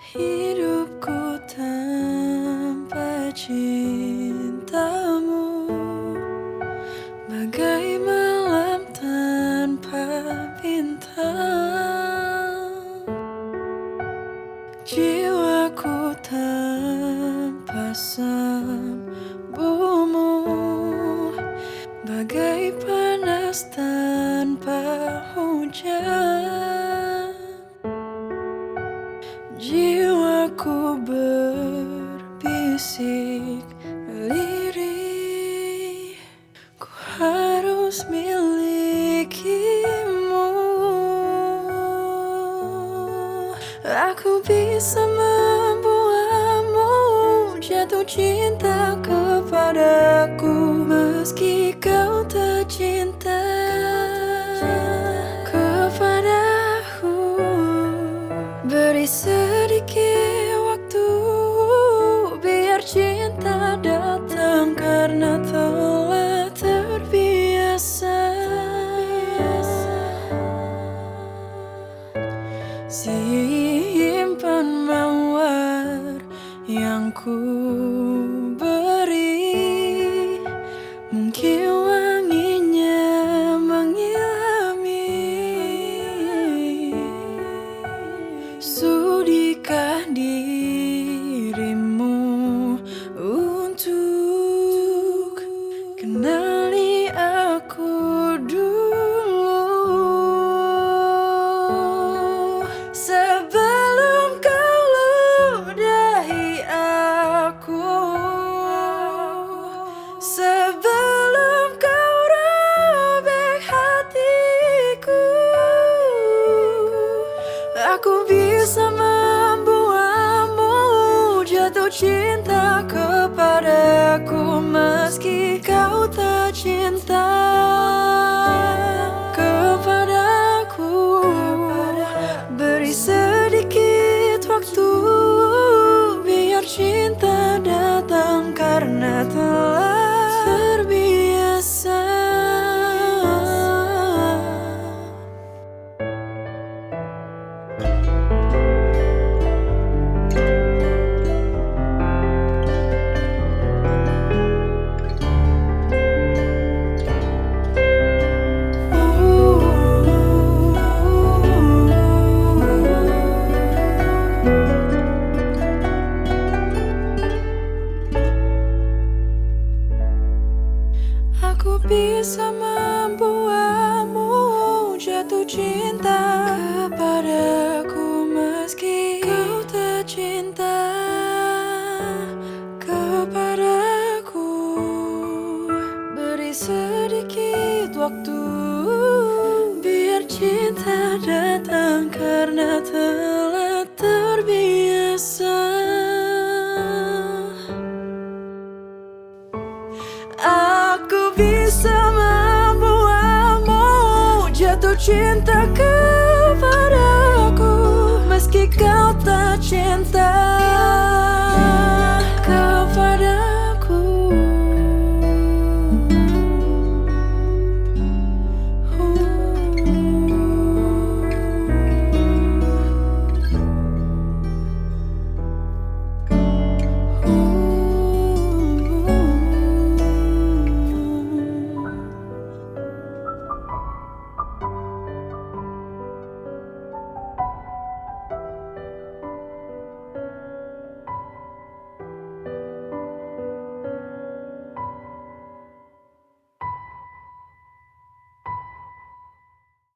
Hidupku tanpa cintamu bagai malam tanpa bintang. Jiwaku tanpa sambungmu bagai panas tanpa hujan. Jiwaku berbisik lirih, ku harus milikimu. Aku bisa membuatmu jatuh cinta kepadaku meski kau tak cinta kepadaku. Beri sedikit waktu biar cinta datang karena telah terbiasa. Simpan mawar yang ku beri, mungkin wanginya mengilhami. Sudikah dirimu untuk kenali aku dulu, sebelum kau ludahi aku, sebelum kau robek hatiku. Aku bisa membuatmu jatuh cinta kepadaku meski kau tak cinta kepadaku. Beri sedikit waktu biar cinta datang karena telah terbiasa. Aku bisa membuatmu jatuh cinta kepadaku meski kau tak cinta kepadaku. Beri sedikit waktu biar cinta datang karena telah terbiasa. Aku bisa membuatmu jatuh cinta kepadaku meski kau tak cinta